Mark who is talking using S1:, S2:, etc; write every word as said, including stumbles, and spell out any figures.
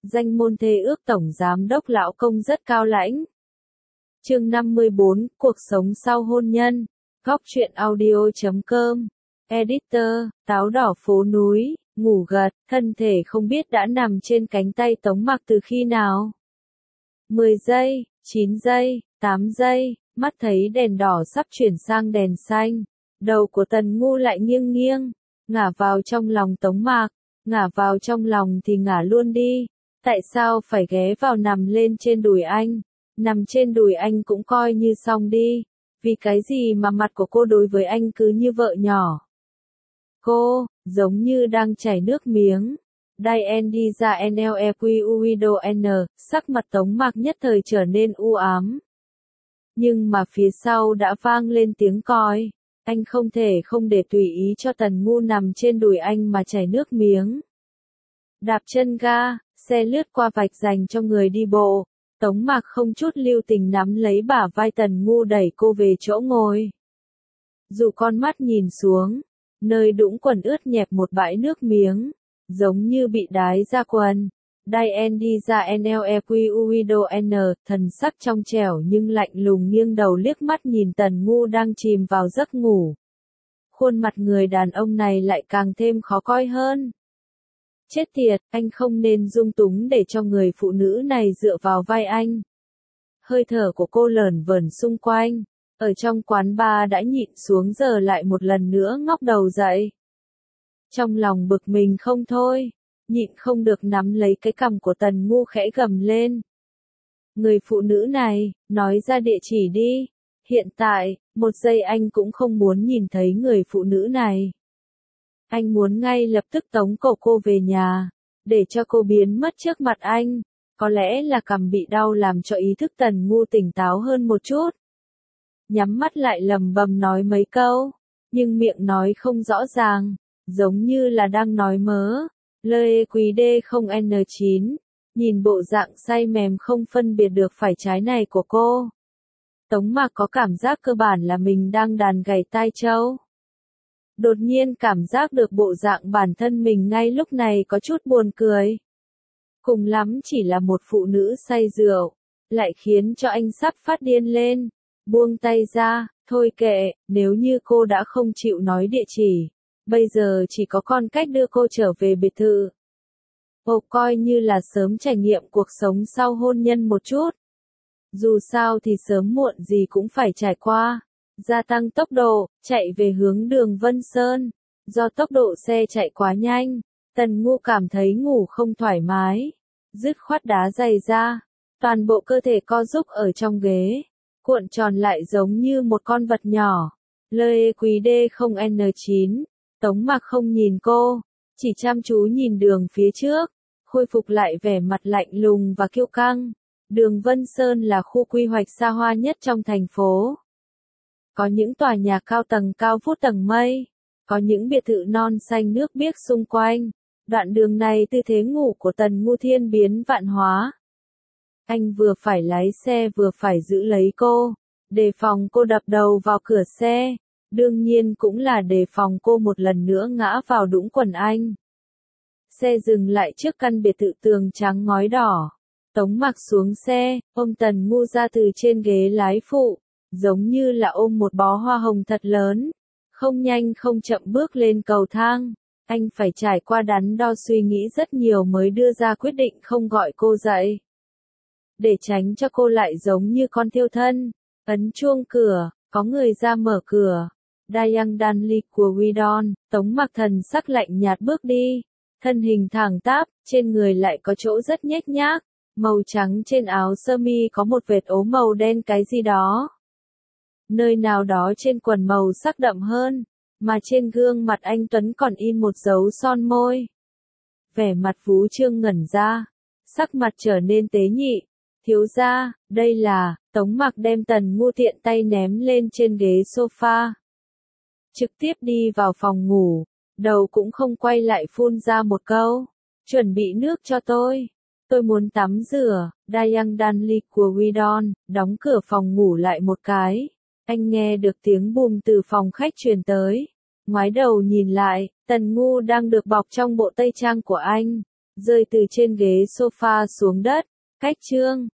S1: danh môn thê ước tổng giám đốc lão công rất cao lãnh. Chương năm mươi bốn, cuộc sống sau hôn nhân. Góc truyện audio chấm com. Editor, táo đỏ phố núi, ngủ gật, thân thể không biết đã nằm trên cánh tay Tống Mặc từ khi nào. mười giây, chín giây, tám giây, mắt thấy đèn đỏ sắp chuyển sang đèn xanh. Đầu của Tần Ngu lại nghiêng nghiêng, ngả vào trong lòng Tống Mặc, ngả vào trong lòng thì ngả luôn đi. Tại sao phải ghé vào nằm lên trên đùi anh? Nằm trên đùi anh cũng coi như xong đi. Vì cái gì mà mặt của cô đối với anh cứ như vợ nhỏ? Cô, giống như đang chảy nước miếng. Diane đi ra N L E Q U I D O N, sắc mặt Tống Mặc nhất thời trở nên u ám. Nhưng mà phía sau đã vang lên tiếng còi. Anh không thể không để tùy ý cho Tần Ngu nằm trên đùi anh mà chảy nước miếng. Đạp chân ga, xe lướt qua vạch dành cho người đi bộ. Tống Mặc không chút lưu tình nắm lấy bả vai Tần Ngu đẩy cô về chỗ ngồi. Dù con mắt nhìn xuống, nơi đũng quần ướt nhẹp một bãi nước miếng, giống như bị đái ra quần. Diane đi ra N L E Q U I D O N, thần sắc trong trẻo nhưng lạnh lùng nghiêng đầu liếc mắt nhìn Tần Ngu đang chìm vào giấc ngủ. Khuôn mặt người đàn ông này lại càng thêm khó coi hơn. Chết tiệt, anh không nên dung túng để cho người phụ nữ này dựa vào vai anh. Hơi thở của cô lởn vởn xung quanh, ở trong quán bar đã nhịn xuống giờ lại một lần nữa ngóc đầu dậy. Trong lòng bực mình không thôi, nhịn không được nắm lấy cái cằm của Tần Ngu khẽ gầm lên. Người phụ nữ này, nói ra địa chỉ đi. Hiện tại, một giây anh cũng không muốn nhìn thấy người phụ nữ này. Anh muốn ngay lập tức tống cổ cô về nhà, để cho cô biến mất trước mặt anh. Có lẽ là cằm bị đau làm cho ý thức Tần Ngu tỉnh táo hơn một chút. Nhắm mắt lại lầm bầm nói mấy câu, nhưng miệng nói không rõ ràng, giống như là đang nói mớ. Lê quý đê không N chín, nhìn bộ dạng say mềm không phân biệt được phải trái này của cô. Tống Mặc có cảm giác cơ bản là mình đang đàn gảy tai trâu. Đột nhiên cảm giác được bộ dạng bản thân mình ngay lúc này có chút buồn cười. Cùng lắm chỉ là một phụ nữ say rượu, lại khiến cho anh sắp phát điên lên. Buông tay ra, thôi kệ, nếu như cô đã không chịu nói địa chỉ, bây giờ chỉ có con cách đưa cô trở về biệt thự. Ồ, coi như là sớm trải nghiệm cuộc sống sau hôn nhân một chút. Dù sao thì sớm muộn gì cũng phải trải qua. Gia tăng tốc độ, chạy về hướng đường Vân Sơn. Do tốc độ xe chạy quá nhanh, Tần Ngu cảm thấy ngủ không thoải mái. Dứt khoát đá giày ra, toàn bộ cơ thể co rúm ở trong ghế, cuộn tròn lại giống như một con vật nhỏ. Lê quý đê không N chín, Tống Mặc không nhìn cô, chỉ chăm chú nhìn đường phía trước, khôi phục lại vẻ mặt lạnh lùng và kiêu căng. Đường Vân Sơn là khu quy hoạch xa hoa nhất trong thành phố. Có những tòa nhà cao tầng cao vút tầng mây, có những biệt thự non xanh nước biếc xung quanh. Đoạn đường này tư thế ngủ của Tần Ngu thiên biến vạn hóa. Anh vừa phải lái xe vừa phải giữ lấy cô, đề phòng cô đập đầu vào cửa xe, đương nhiên cũng là đề phòng cô một lần nữa ngã vào đũng quần anh. Xe dừng lại trước căn biệt thự tường trắng ngói đỏ. Tống Mặc xuống xe, ôm Tần Ngu ra từ trên ghế lái phụ, giống như là ôm một bó hoa hồng thật lớn. Không nhanh không chậm bước lên cầu thang, anh phải trải qua đắn đo suy nghĩ rất nhiều mới đưa ra quyết định không gọi cô dậy. Để tránh cho cô lại giống như con thiêu thân, ấn chuông cửa, có người ra mở cửa. Diane Danley của Widon, Tống Mặc thần sắc lạnh nhạt bước đi, thân hình thẳng tắp, trên người lại có chỗ rất nhếch nhác, màu trắng trên áo sơ mi có một vệt ố màu đen cái gì đó. Nơi nào đó trên quần màu sắc đậm hơn, mà trên gương mặt anh Tuấn còn in một dấu son môi. Vẻ mặt Phú Trương ngẩn ra, sắc mặt trở nên tế nhị. Thiếu gia, đây là, Tống Mặc đem Tần Ngu tiện tay ném lên trên ghế sofa. Trực tiếp đi vào phòng ngủ, đầu cũng không quay lại phun ra một câu. Chuẩn bị nước cho tôi. Tôi muốn tắm rửa. Diane Danley của Widon, đóng cửa phòng ngủ lại một cái. Anh nghe được tiếng bùm từ phòng khách truyền tới. Ngoái đầu nhìn lại, Tần Ngu đang được bọc trong bộ tây trang của anh. rơi từ trên ghế sofa xuống đất. Cách chương